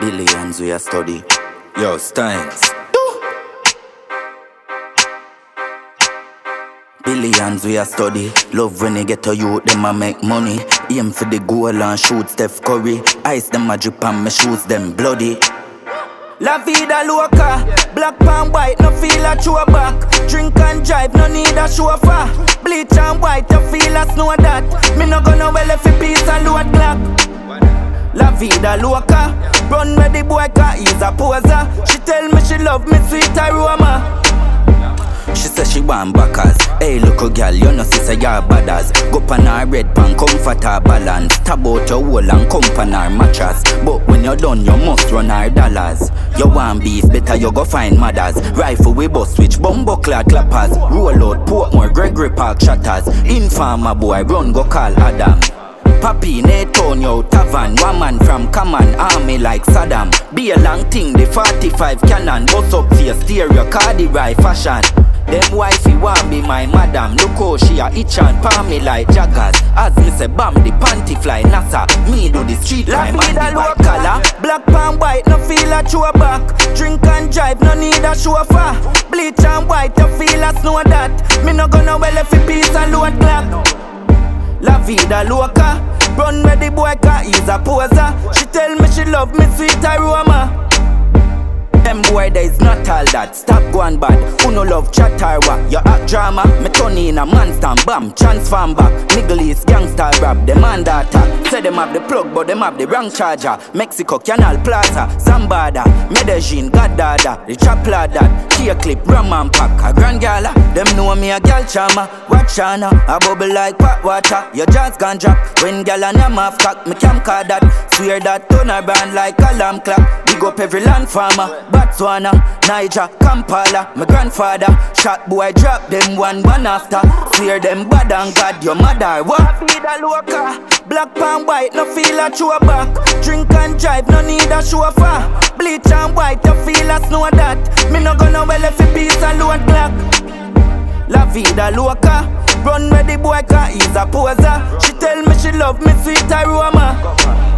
Billions we a study. Yo, Steins. Billions we a study. Love when they get to you, them a make money. Aim for the goal and shoot Steph Curry. Ice them a drip and me shoes them bloody. La vida loca, black pan white, no feel a throw back. Drink and drive, no need a chauffeur. Bleach and white, you feel a snow that. Me no gonna well if you peace and load black. La vida loca, run where the boy car, he's a poser. She tell me she love me sweet aroma. She say she want backers. Hey, look a girl, you know she say you're badass. Go pan her red pan, comfort her balance. Tab out your wall and come pan her mattress. But when you're done, you must run her dollars. You want beef, better you go find mothers. Rifle we bust switch, bumbo clad clappers. Roll out, Portmore, Gregory Park shatters. Informer boy, run go call Adam. Papi, Netonyo, Tavan, one man from command army like Saddam. Be a long thing, the 45 cannon. Bust up to your stereo, cardi right fashion. Them wifey want be my madam. Look how she a itch and palm me like jaggers. As me say bam, the panty fly NASA. Me do the street crime and the white collar. Black pan white, no feel a throw back. Drink and drive, no need a chauffeur. Bleach and white, you feel a snow that. Me no gonna well if you peace and load black. La vida loca, run where the boy car, he's a poser. She tell me she love me sweet aroma. Them boy there is not all that. Stop going bad. Who no love chatarwa? You act drama. Me turn in a monster. Bam, transform back. Niggle is gangster rap. Them man data. Say them have the plug but them have the wrong charger. Mexico Canal Plaza, Zambada, Medellin, Godada, the trap lad that. Key clip, rum and pack. A grand gala. Them know me a gal charmer. Watch Shana, a bubble like pot water. Your jaws gon' drop. When gal and them half cock. Me cam card that. Swear that turn a brand like alarm clock. Big up every land farmer. Botswana, Niger, Kampala, my grandfather. Shot boy drop them one after. Swear them bad and God your mother. What? Vida loca, black pan white, no feel a throw back. Drink and drive, no need a chauffeur. Bleach and white, you feel a snow that. Me no gonna well if you peace and load black. La vida loca, run where the boy car, he's a poser. She tell me she love me sweet aroma.